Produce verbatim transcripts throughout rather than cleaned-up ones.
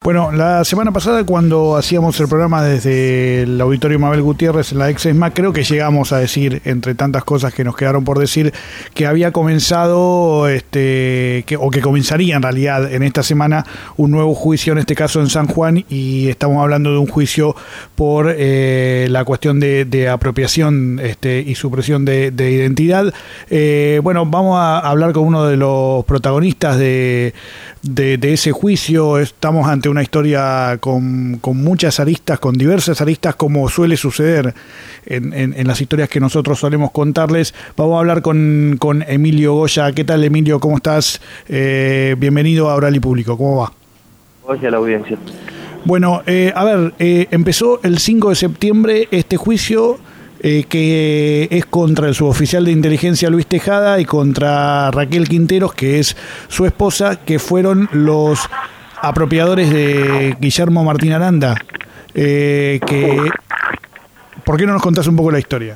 Bueno, la semana pasada cuando hacíamos el programa desde el Auditorio Mabel Gutiérrez en la ex ESMA, creo que llegamos a decir, entre tantas cosas que nos quedaron por decir, que había comenzado, este, que, o que comenzaría en realidad en esta semana un nuevo juicio, en este caso en San Juan, y estamos hablando de un juicio por eh, la cuestión de, de apropiación este, y supresión de, de identidad. Eh, bueno, vamos a hablar con uno de los protagonistas de, de, de ese juicio. Estamos ante una historia con, con muchas aristas, con diversas aristas, como suele suceder en, en, en las historias que nosotros solemos contarles. Vamos a hablar con, con Emilio Goya. ¿Qué tal, Emilio? ¿Cómo estás? Eh, bienvenido a Oral y Público. ¿Cómo va? Hoy a la audiencia. Bueno, eh, a ver, eh, empezó el cinco de septiembre este juicio eh, que es contra el suboficial de inteligencia Luis Tejada y contra Raquel Quinteros, que es su esposa, que fueron los apropiadores de Guillermo Martín Aranda. Eh, que, ¿Por qué no nos contás un poco la historia?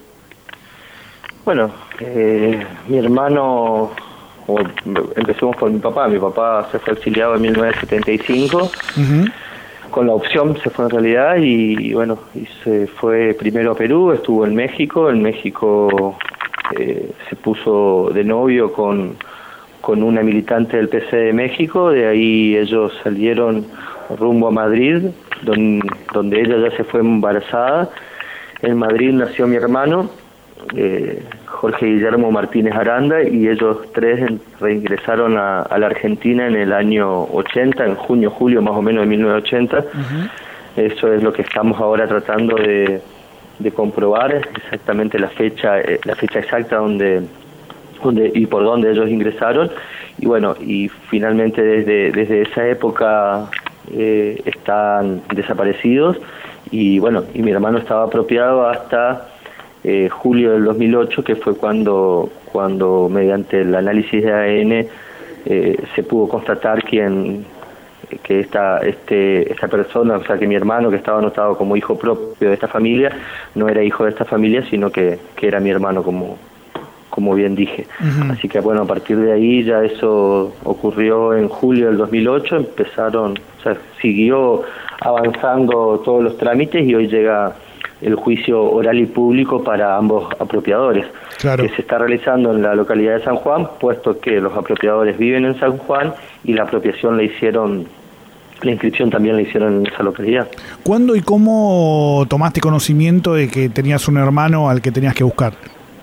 Bueno, eh, mi hermano, o, empecemos por mi papá. Mi papá se fue exiliado en mil novecientos setenta y cinco, uh-huh. Con la opción se fue en realidad, y, y bueno, y se fue primero a Perú, estuvo en México. En México eh, se puso de novio con... con una militante del P C de México. De ahí ellos salieron rumbo a Madrid, don, donde ella ya se fue embarazada. En Madrid nació mi hermano, eh, Jorge Guillermo Martínez Aranda, y ellos tres reingresaron a, a la Argentina en el año ochenta, en junio, julio más o menos de mil novecientos ochenta. Uh-huh. Eso es lo que estamos ahora tratando de, de comprobar, exactamente la fecha, la fecha exacta donde... Donde, y por dónde ellos ingresaron, y bueno, y finalmente desde desde esa época eh, están desaparecidos, y bueno, y mi hermano estaba apropiado hasta eh, julio del dos mil ocho, que fue cuando cuando mediante el análisis de A D N eh, se pudo constatar quién que esta este esta persona, o sea, que mi hermano, que estaba anotado como hijo propio de esta familia, no era hijo de esta familia, sino que que era mi hermano, como como bien dije. Uh-huh. Así que bueno, a partir de ahí ya eso ocurrió en julio del dos mil ocho, empezaron, o sea, siguió avanzando todos los trámites, y hoy llega el juicio oral y público para ambos apropiadores, claro, que se está realizando en la localidad de San Juan, puesto que los apropiadores viven en San Juan y la apropiación la hicieron, la inscripción también la hicieron en esa localidad. ¿Cuándo y cómo tomaste conocimiento de que tenías un hermano al que tenías que buscar?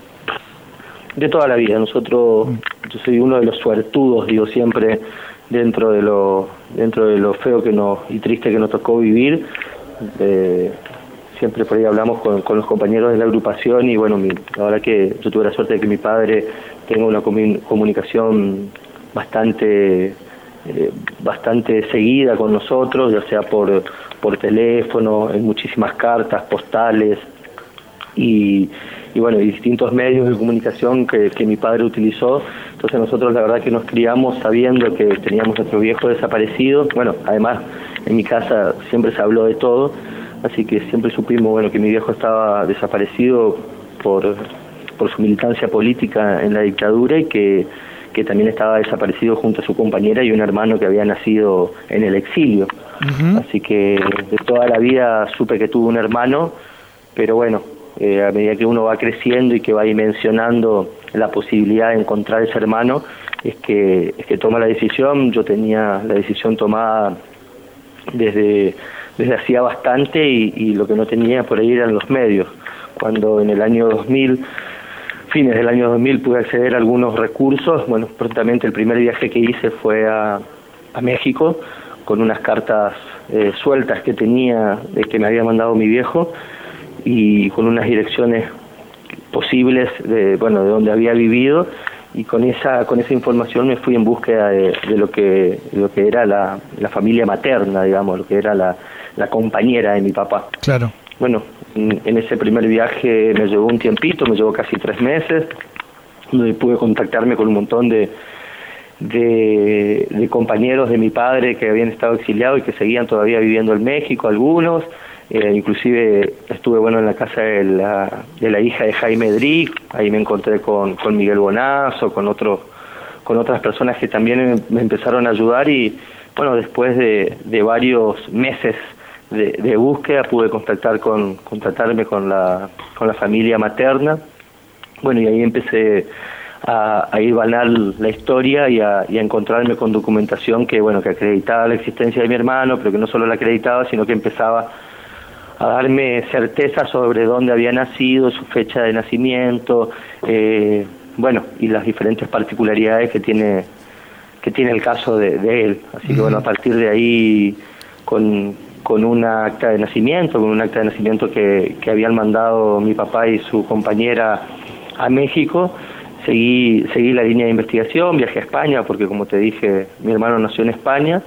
De toda la vida. Nosotros, yo soy uno de los suertudos, digo siempre, dentro de lo dentro de lo feo que nos y triste que nos tocó vivir. Eh, siempre por ahí hablamos con, con los compañeros de la agrupación, y bueno, mi, la verdad que yo tuve la suerte de que mi padre tenga una comun, comunicación bastante eh, bastante seguida con nosotros, ya sea por por teléfono, en muchísimas cartas, postales, y y bueno, y distintos medios de comunicación que, que mi padre utilizó. Entonces nosotros la verdad que nos criamos sabiendo que teníamos a nuestro viejo desaparecido. Bueno, además en mi casa siempre se habló de todo, así que siempre supimos, bueno, que mi viejo estaba desaparecido por, por su militancia política en la dictadura, y que, que también estaba desaparecido junto a su compañera y un hermano que había nacido en el exilio. Uh-huh. Así que de toda la vida supe que tuvo un hermano, pero bueno, Eh, a medida que uno va creciendo y que va dimensionando la posibilidad de encontrar ese hermano, es que es que toma la decisión. Yo tenía la decisión tomada desde desde hacía bastante, y, y lo que no tenía por ahí eran los medios. Cuando en el año dos mil, fines del año dos mil, pude acceder a algunos recursos, bueno, prontamente el primer viaje que hice fue a, a México, con unas cartas eh, sueltas que tenía, de que me había mandado mi viejo, y con unas direcciones posibles de bueno de donde había vivido, y con esa con esa información me fui en búsqueda de, de lo que de lo que era la, la familia materna, digamos, lo que era la, la compañera de mi papá. Claro. Bueno, en, en ese primer viaje me llevó un tiempito, me llevó casi tres meses, donde pude contactarme con un montón de de, de compañeros de mi padre que habían estado exiliados y que seguían todavía viviendo en México, algunos. Eh, inclusive estuve bueno en la casa de la, de la hija de Jaime Drick. Ahí me encontré con, con Miguel Bonazo, con otros con otras personas que también me empezaron a ayudar, y bueno, después de, de varios meses de, de búsqueda pude contactar con, contactarme con la, con la familia materna. Bueno, y ahí empecé a, a ir banal la historia y a, y a encontrarme con documentación que, bueno, que acreditaba la existencia de mi hermano, pero que no solo la acreditaba, sino que empezaba a darme certeza sobre dónde había nacido, su fecha de nacimiento, eh, bueno, y las diferentes particularidades que tiene que tiene el caso de, de él. Así que, bueno, a partir de ahí, con, con un acta de nacimiento, con un acta de nacimiento que, que habían mandado mi papá y su compañera a México, seguí, seguí la línea de investigación, viajé a España, porque como te dije, mi hermano nació en España,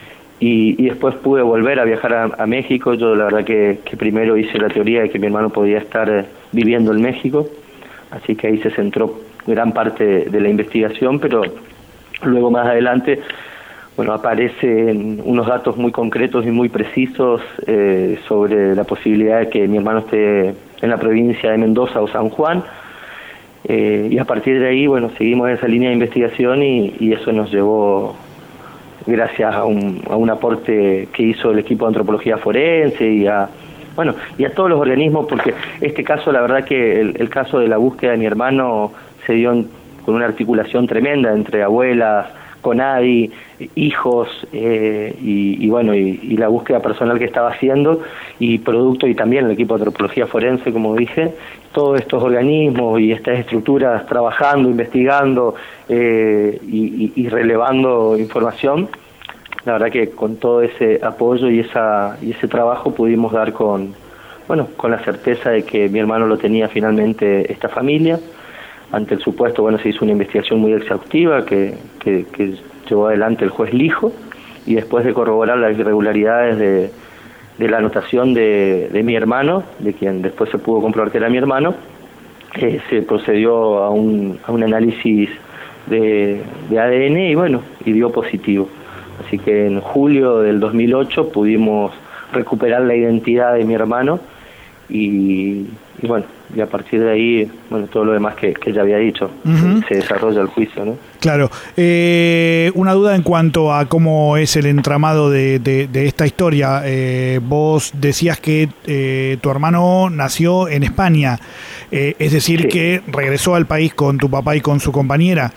y, y después pude volver a viajar a, a México. Yo la verdad que, que primero hice la teoría de que mi hermano podía estar viviendo en México, así que ahí se centró gran parte de, de la investigación, pero luego más adelante, bueno, aparecen unos datos muy concretos y muy precisos eh, sobre la posibilidad de que mi hermano esté en la provincia de Mendoza o San Juan, eh, y a partir de ahí, bueno, seguimos esa línea de investigación y, y eso nos llevó, gracias a un, a un aporte que hizo el equipo de antropología forense y a, bueno, y a todos los organismos, porque este caso, la verdad que el, el caso de la búsqueda de mi hermano se dio en, con una articulación tremenda entre abuelas, CONADI, hijos, eh, y, y bueno, y, y la búsqueda personal que estaba haciendo, y producto, y también el equipo de antropología forense, como dije, todos estos organismos y estas estructuras trabajando, investigando eh, y, y, y relevando información. La verdad que con todo ese apoyo y esa y ese trabajo pudimos dar con, bueno, con la certeza de que mi hermano lo tenía finalmente esta familia. Ante el supuesto, bueno, se hizo una investigación muy exhaustiva que, que, que llevó adelante el juez Lijo, y después de corroborar las irregularidades de, de la anotación de, de mi hermano, de quien después se pudo comprobar que era mi hermano, eh, se procedió a un, a un análisis de, de A D N y bueno, y dio positivo. Así que en julio del dos mil ocho pudimos recuperar la identidad de mi hermano y, y bueno, y a partir de ahí, bueno, todo lo demás que, que ya había dicho, uh-huh. se, se desarrolla el juicio, ¿no? Claro. Eh, una duda en cuanto a cómo es el entramado de, de, de esta historia. Eh, vos decías que eh, tu hermano nació en España, eh, es decir, sí. que regresó al país con tu papá y con su compañera.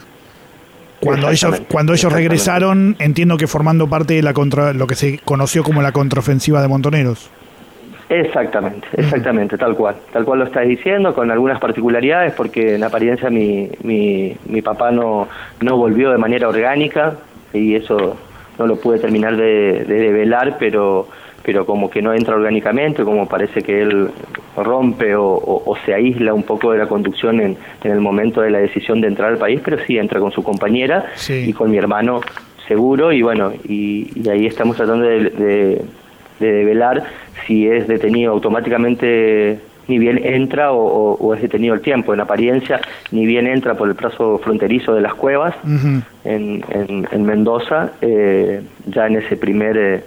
Cuando ellos cuando ellos regresaron, entiendo que formando parte de la contra, lo que se conoció como la contraofensiva de Montoneros. Exactamente, exactamente, tal cual, tal cual lo estás diciendo, con algunas particularidades, porque en apariencia mi mi, mi papá no no volvió de manera orgánica, y eso no lo pude terminar de, de develar, pero pero como que no entra orgánicamente, como parece que él rompe o, o, o se aísla un poco de la conducción en, en el momento de la decisión de entrar al país, pero sí entra con su compañera sí. y con mi hermano seguro, y bueno, y, y ahí estamos tratando de, de, de develar si es detenido automáticamente, ni bien entra o, o, o es detenido el tiempo. En apariencia, ni bien entra por el plazo fronterizo de las Cuevas, uh-huh. en, en, en Mendoza, eh, ya en ese primer... Eh,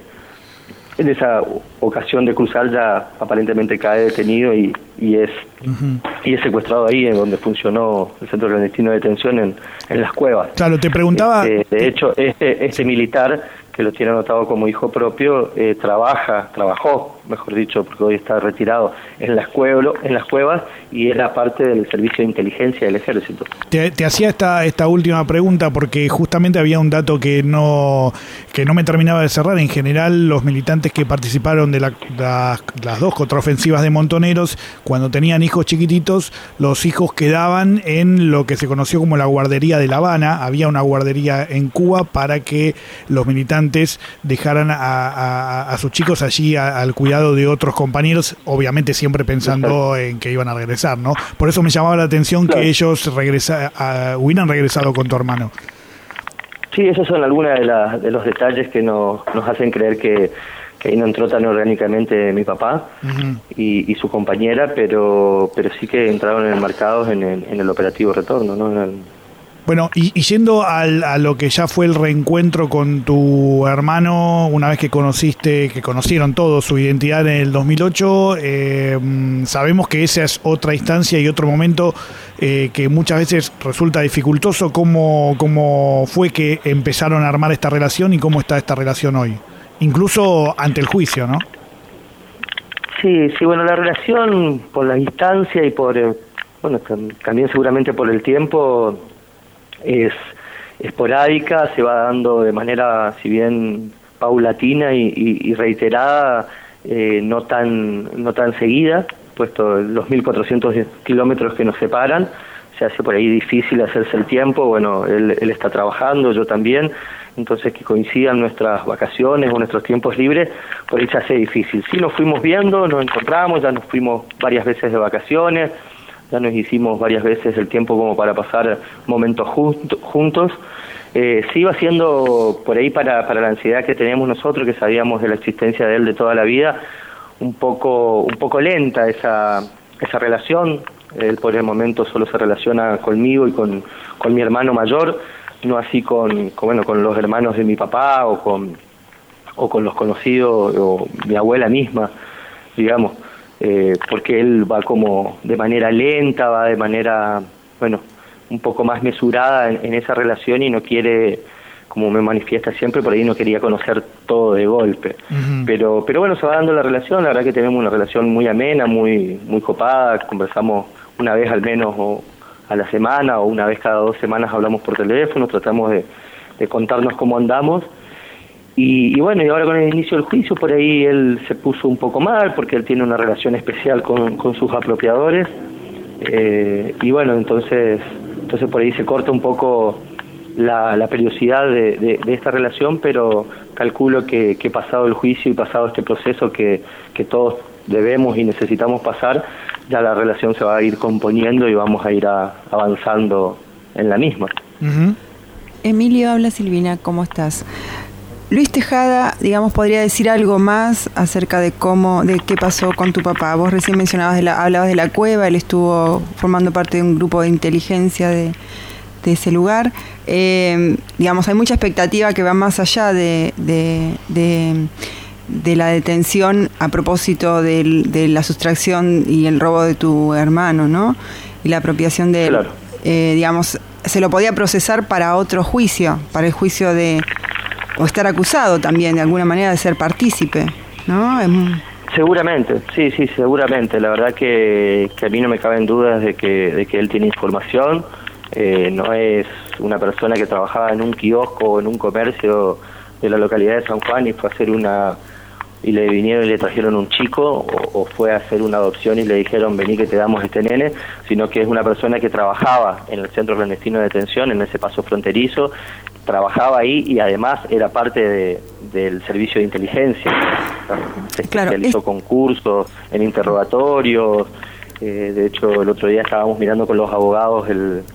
en esa ocasión de cruzar ya aparentemente cae detenido y, y es uh-huh. y es secuestrado ahí en donde funcionó el centro clandestino de detención en, en las Cuevas. Claro, te preguntaba... Este, de hecho, este, este militar, que lo tiene anotado como hijo propio, eh, trabaja, trabajó, mejor dicho, porque hoy está retirado, en las, cuevlo, en las cuevas, y era parte del servicio de inteligencia del ejército. Te, te hacía esta esta última pregunta porque justamente había un dato que no que no me terminaba de cerrar. En general, los militantes que participaron de la, la, las dos contraofensivas de Montoneros, cuando tenían hijos chiquititos, los hijos quedaban en lo que se conoció como la guardería de La Habana. Había una guardería en Cuba para que los militantes dejaran a, a, a sus chicos allí a, al cuidado de otros compañeros, obviamente siempre pensando en que iban a regresar, ¿no? Por eso me llamaba la atención claro. que ellos regresa, a, hubieran regresado con tu hermano. Sí, esos son algunos de, la, de los detalles que nos, nos hacen creer que, que ahí no entró tan orgánicamente mi papá uh-huh. y, y su compañera, pero pero sí que entraron enmarcados en el, en el operativo retorno, ¿no? En el, Bueno, y, y yendo al, a lo que ya fue el reencuentro con tu hermano, una vez que conociste, que conocieron todos su identidad en el dos mil ocho, eh, sabemos que esa es otra instancia y otro momento eh, que muchas veces resulta dificultoso. ¿Cómo, cómo fue que empezaron a armar esta relación y cómo está esta relación hoy? Incluso ante el juicio, ¿no? Sí, sí, bueno, la relación por la distancia y por, eh, bueno, también seguramente por el tiempo, es esporádica, se va dando de manera, si bien paulatina y, y, y reiterada, eh, no tan no tan seguida, puesto los mil cuatrocientos kilómetros que nos separan, se hace por ahí difícil hacerse el tiempo. Bueno, él, él está trabajando, yo también, entonces que coincidan nuestras vacaciones o nuestros tiempos libres, por ahí se hace difícil. Sí, nos fuimos viendo, nos encontramos, ya nos fuimos varias veces de vacaciones, ya nos hicimos varias veces el tiempo como para pasar momentos juntos. Eh, sí iba siendo por ahí para, para la ansiedad que teníamos nosotros, que sabíamos de la existencia de él de toda la vida, un poco un poco lenta esa esa relación. Él por el momento solo se relaciona conmigo y con, con mi hermano mayor, no así con, con bueno con los hermanos de mi papá o con o con los conocidos o mi abuela misma, digamos. Eh, porque él va como de manera lenta, va de manera, bueno, un poco más mesurada en, en esa relación y no quiere, como me manifiesta siempre, por ahí no quería conocer todo de golpe. Uh-huh. Pero pero bueno, se va dando la relación, la verdad que tenemos una relación muy amena, muy muy copada, conversamos una vez al menos o a la semana o una vez cada dos semanas hablamos por teléfono, tratamos de, de contarnos cómo andamos. Y, y bueno, y ahora con el inicio del juicio, por ahí él se puso un poco mal, porque él tiene una relación especial con, con sus apropiadores, eh, y bueno, entonces entonces por ahí se corta un poco la, la periodicidad de, de, de esta relación, pero calculo que, que pasado el juicio y pasado este proceso que, que todos debemos y necesitamos pasar, ya la relación se va a ir componiendo y vamos a ir a, avanzando en la misma. Uh-huh. Emilio, habla Silvina, ¿cómo estás? Luis Tejada, digamos, podría decir algo más acerca de cómo, de qué pasó con tu papá. Vos recién mencionabas, de la, hablabas de la cueva, él estuvo formando parte de un grupo de inteligencia de, de ese lugar. Eh, digamos, hay mucha expectativa que va más allá de, de, de, de la detención a propósito de, de la sustracción y el robo de tu hermano, ¿no? Y la apropiación de él. Claro. Eh, digamos, se lo podía procesar para otro juicio, para el juicio de... o estar acusado también de alguna manera de ser partícipe, ¿no? Seguramente, sí, sí, seguramente. La verdad que, que a mí no me caben dudas de que, de que él tiene información. Eh, no es una persona que trabajaba en un kiosco o en un comercio de la localidad de San Juan y fue a hacer una y le vinieron y le trajeron un chico, o, o fue a hacer una adopción y le dijeron vení que te damos este nene, sino que es una persona que trabajaba en el centro clandestino de detención, en ese paso fronterizo, trabajaba ahí y además era parte de, del servicio de inteligencia. Se especializó con cursos en interrogatorios. Eh, de hecho, el otro día estábamos mirando con los abogados el,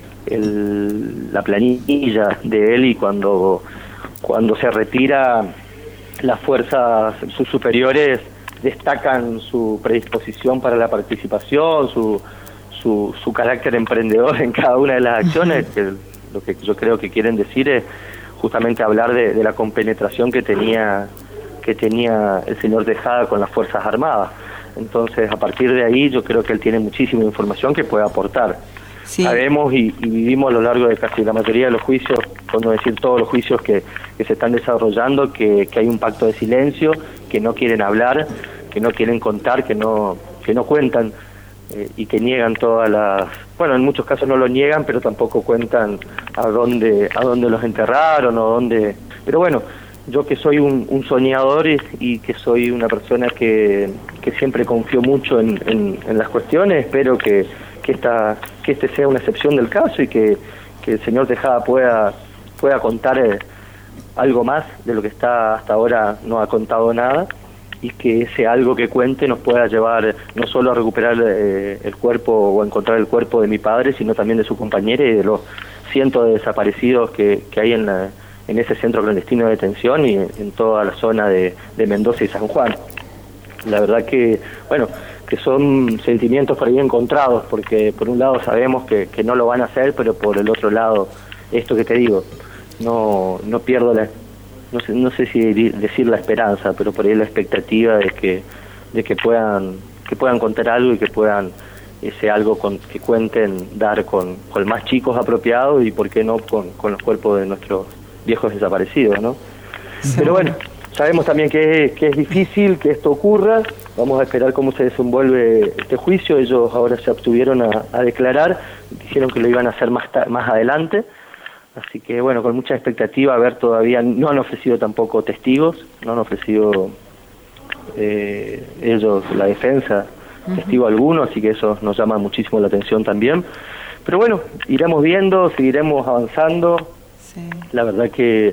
el, la planilla de él, y cuando, cuando se retira, las fuerzas, sus superiores destacan su predisposición para la participación, su, su, su carácter emprendedor en cada una de las acciones, que lo que yo creo que quieren decir es justamente hablar de, de la compenetración que tenía que tenía el señor Tejada con las Fuerzas Armadas. Entonces, a partir de ahí, yo creo que él tiene muchísima información que puede aportar. Sí. Sabemos y, y vivimos a lo largo de casi la mayoría de los juicios, por no decir todos los juicios que, que se están desarrollando, que, que hay un pacto de silencio, que no quieren hablar, que no quieren contar, que no que no cuentan, eh, y que niegan todas las... Bueno, en muchos casos no lo niegan, pero tampoco cuentan a dónde a dónde los enterraron o dónde... Pero bueno, yo que soy un, un soñador y, y que soy una persona que, que siempre confío mucho en, en, en las cuestiones, espero que, que, esta, que este sea una excepción del caso y que, que el señor Tejada pueda, pueda contar eh, algo más de lo que está hasta ahora, no ha contado nada, y que ese algo que cuente nos pueda llevar no solo a recuperar eh, el cuerpo o a encontrar el cuerpo de mi padre, sino también de su compañera y de los cientos de desaparecidos que, que hay en, la, en ese centro clandestino de detención y en toda la zona de, de Mendoza y San Juan. La verdad que, bueno, que son sentimientos por ahí encontrados, porque por un lado sabemos que, que no lo van a hacer, pero por el otro lado, esto que te digo, no no pierdo la, no sé, no sé si decir la esperanza, pero por ahí la expectativa de que de que puedan que puedan contar algo y que puedan ese algo con, que cuenten dar con, con más chicos apropiados y por qué no con, con los cuerpos de nuestros viejos desaparecidos, ¿no? Sí. Pero bueno, sabemos también que es, que es difícil que esto ocurra. Vamos a esperar cómo se desenvuelve este juicio. Ellos ahora se abstuvieron a, a declarar, dijeron que lo iban a hacer más más adelante, así que bueno, con mucha expectativa a ver. Todavía no han ofrecido tampoco testigos, no han ofrecido eh, ellos la defensa testigo alguno, así que eso nos llama muchísimo la atención también. Pero bueno, iremos viendo, seguiremos avanzando. Sí. La verdad que,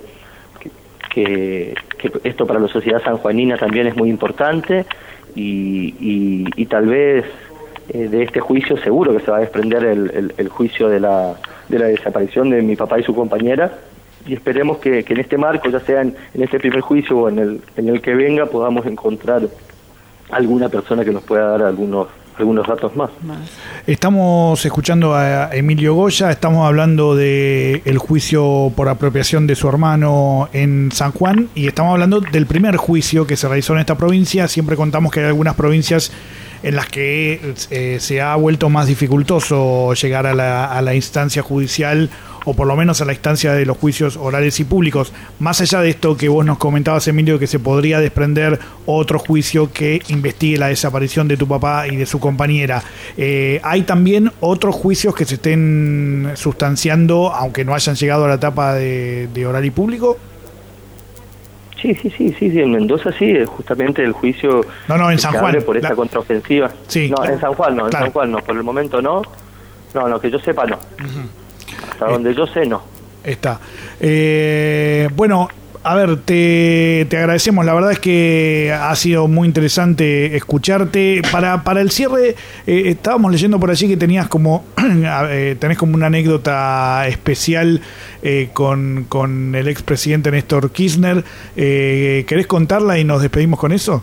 que, que, que esto para la sociedad sanjuanina también es muy importante y, y, y tal vez eh, de este juicio seguro que se va a desprender el, el, el juicio de la, de la desaparición de mi papá y su compañera, y esperemos que, que en este marco, ya sea en, en este primer juicio o en el, en el que venga, podamos encontrar alguna persona que nos pueda dar algunos algunos datos más. Estamos escuchando a Emilio Goya, estamos hablando de el juicio por apropiación de su hermano en San Juan, y estamos hablando del primer juicio que se realizó en esta provincia. Siempre contamos que hay algunas provincias en las que eh, se ha vuelto más dificultoso llegar a la, a la instancia judicial, o por lo menos a la instancia de los juicios orales y públicos. Más allá de esto que vos nos comentabas, Emilio, que se podría desprender otro juicio que investigue la desaparición de tu papá y de su compañera, eh, ¿hay también otros juicios que se estén sustanciando, aunque no hayan llegado a la etapa de, de oral y público? Sí, sí, sí, sí, sí, en Mendoza sí, justamente el juicio... No, no, en San Juan. Por esta la... contraofensiva. Sí, no, claro. en San Juan no, en claro. San Juan no, por el momento no. No, no, que yo sepa no. Uh-huh. Hasta eh, donde yo sé no. Está. Eh, bueno, a ver, te, te agradecemos. La verdad es que ha sido muy interesante escucharte. Para, para el cierre, eh, estábamos leyendo por allí que tenías como eh, tenés como una anécdota especial eh, con, con el expresidente Néstor Kirchner. Eh, ¿Querés contarla y nos despedimos con eso?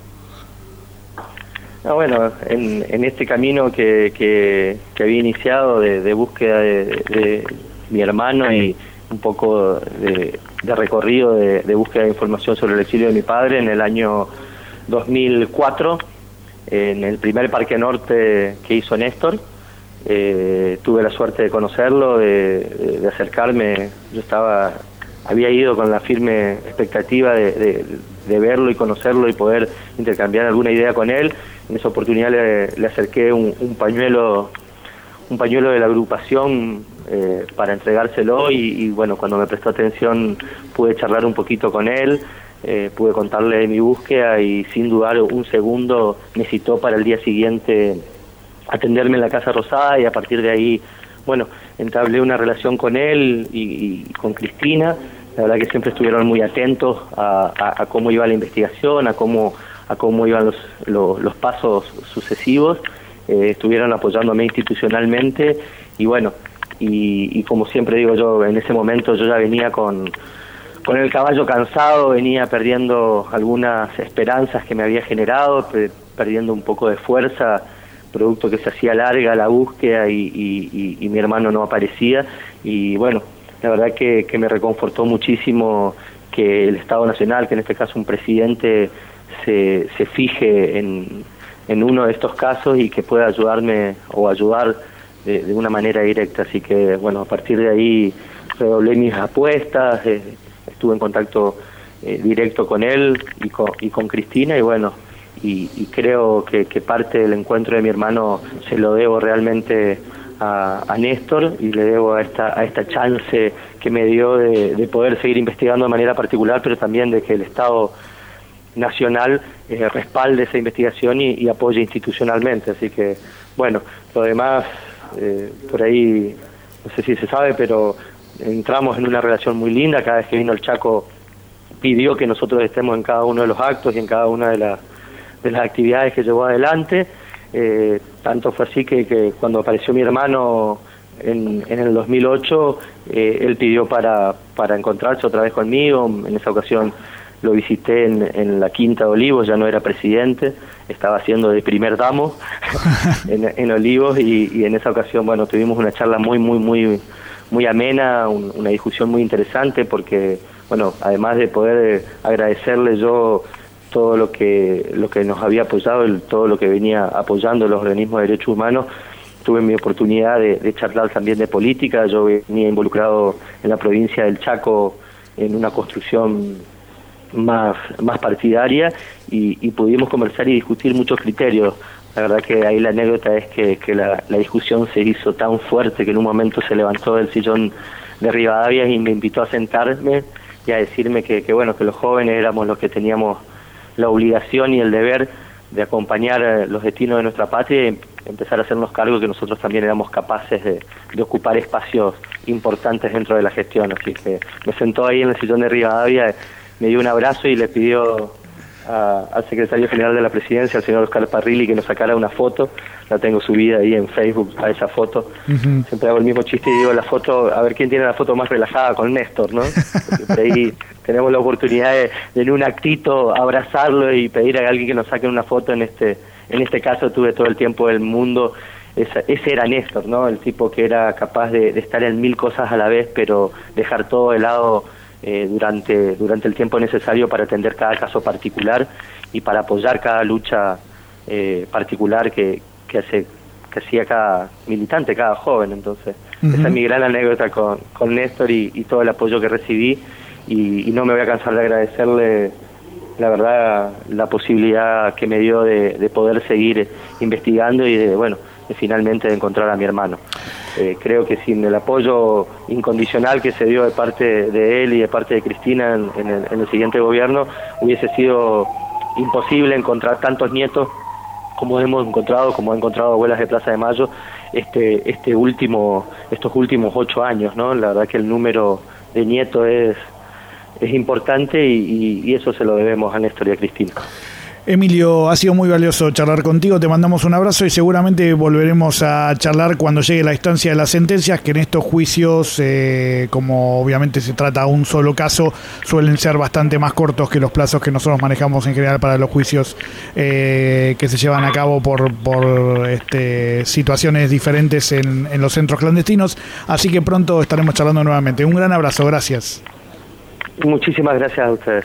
No, bueno, en, en este camino que, que, que había iniciado de, de búsqueda de, de mi hermano y un poco de, de recorrido de, de búsqueda de información sobre el exilio de mi padre en el año dos mil cuatro, en el primer Parque Norte que hizo Néstor, eh, tuve la suerte de conocerlo, de, de, de acercarme. Yo estaba, había ido con la firme expectativa de, de, de verlo y conocerlo y poder intercambiar alguna idea con él. En esa oportunidad le, le acerqué un, un pañuelo un pañuelo de la agrupación eh, para entregárselo y, y bueno, cuando me prestó atención pude charlar un poquito con él, eh, pude contarle de mi búsqueda y sin dudar un segundo me citó para el día siguiente atenderme en la Casa Rosada, y a partir de ahí, bueno, entablé una relación con él y, y con Cristina. La verdad que siempre estuvieron muy atentos a, a, a cómo iba la investigación, a cómo a cómo iban los, los, los pasos sucesivos, eh, estuvieron apoyándome institucionalmente y bueno, y, y como siempre digo yo, en ese momento yo ya venía con, con el caballo cansado, venía perdiendo algunas esperanzas que me había generado, pe- perdiendo un poco de fuerza, producto que se hacía larga la búsqueda y, y, y, y mi hermano no aparecía, y bueno, la verdad que, que me reconfortó muchísimo que el Estado Nacional, que en este caso un presidente, se, se fije en, en uno de estos casos y que pueda ayudarme o ayudar de, de una manera directa. Así que bueno, a partir de ahí redoblé mis apuestas, eh, estuve en contacto eh, directo con él y con, y con Cristina, y bueno, y, y creo que, que parte del encuentro de mi hermano se lo debo realmente a, a Néstor, y le debo a esta, a esta chance que me dio de, de poder seguir investigando de manera particular, pero también de que el Estado Nacional eh, respalde esa investigación y, y apoye institucionalmente. Así que bueno, lo demás eh, por ahí no sé si se sabe, pero entramos en una relación muy linda. Cada vez que vino el Chaco pidió que nosotros estemos en cada uno de los actos y en cada una de las de las actividades que llevó adelante. Eh, tanto fue así que, que cuando apareció mi hermano en, en el dos mil ocho, eh, él pidió para, para encontrarse otra vez conmigo. En esa ocasión lo visité en, en la Quinta de Olivos, ya no era presidente, estaba haciendo de primer damo en, en Olivos, y, y en esa ocasión, bueno, tuvimos una charla muy, muy, muy, muy amena, un, una discusión muy interesante, porque, bueno, además de poder agradecerle yo todo lo que lo que nos había apoyado, el, todo lo que venía apoyando los organismos de derechos humanos, tuve mi oportunidad de, de charlar también de política. Yo venía involucrado en la provincia del Chaco en una construcción más, más partidaria, y, y pudimos conversar y discutir muchos criterios. La verdad que ahí la anécdota es que, que la, la discusión se hizo tan fuerte que en un momento se levantó del sillón de Rivadavia y me invitó a sentarme y a decirme que, que bueno, que los jóvenes éramos los que teníamos la obligación y el deber de acompañar los destinos de nuestra patria y empezar a hacernos cargo que nosotros también éramos capaces de, de ocupar espacios importantes dentro de la gestión. Así que me sentó ahí en el sillón de Rivadavia, me dio un abrazo y le pidió a, al secretario general de la presidencia, al señor Oscar Parrilli, que nos sacara una foto. La tengo subida ahí en Facebook a esa foto. Uh-huh. Siempre hago el mismo chiste y digo la foto, a ver quién tiene la foto más relajada con Néstor, ¿no? Porque por ahí tenemos la oportunidad de, de en un actito abrazarlo y pedir a alguien que nos saque una foto. En este en este caso tuve todo el tiempo del mundo. Esa, ese era Néstor, ¿no? El tipo que era capaz de, de estar en mil cosas a la vez, pero dejar todo de lado eh, durante durante el tiempo necesario para atender cada caso particular y para apoyar cada lucha eh, particular que que hace que hacía cada militante, cada joven. Entonces, uh-huh. Esa es mi gran anécdota con, con Néstor y, y todo el apoyo que recibí, y, y no me voy a cansar de agradecerle, la verdad, la posibilidad que me dio de, de poder seguir investigando y de, bueno, de finalmente de encontrar a mi hermano. Eh, creo que sin el apoyo incondicional que se dio de parte de él y de parte de Cristina en, en, el, en el siguiente gobierno, hubiese sido imposible encontrar tantos nietos como hemos encontrado, como ha encontrado Abuelas de Plaza de Mayo este este último estos últimos ocho años, ¿no? La verdad que el número de nietos es es importante y, y, y eso se lo debemos a Néstor y a Cristina. Emilio, ha sido muy valioso charlar contigo, te mandamos un abrazo y seguramente volveremos a charlar cuando llegue la instancia de las sentencias, que en estos juicios, eh, como obviamente se trata de un solo caso, suelen ser bastante más cortos que los plazos que nosotros manejamos en general para los juicios eh, que se llevan a cabo por, por este, situaciones diferentes en, en los centros clandestinos, así que pronto estaremos charlando nuevamente. Un gran abrazo, gracias. Muchísimas gracias a ustedes.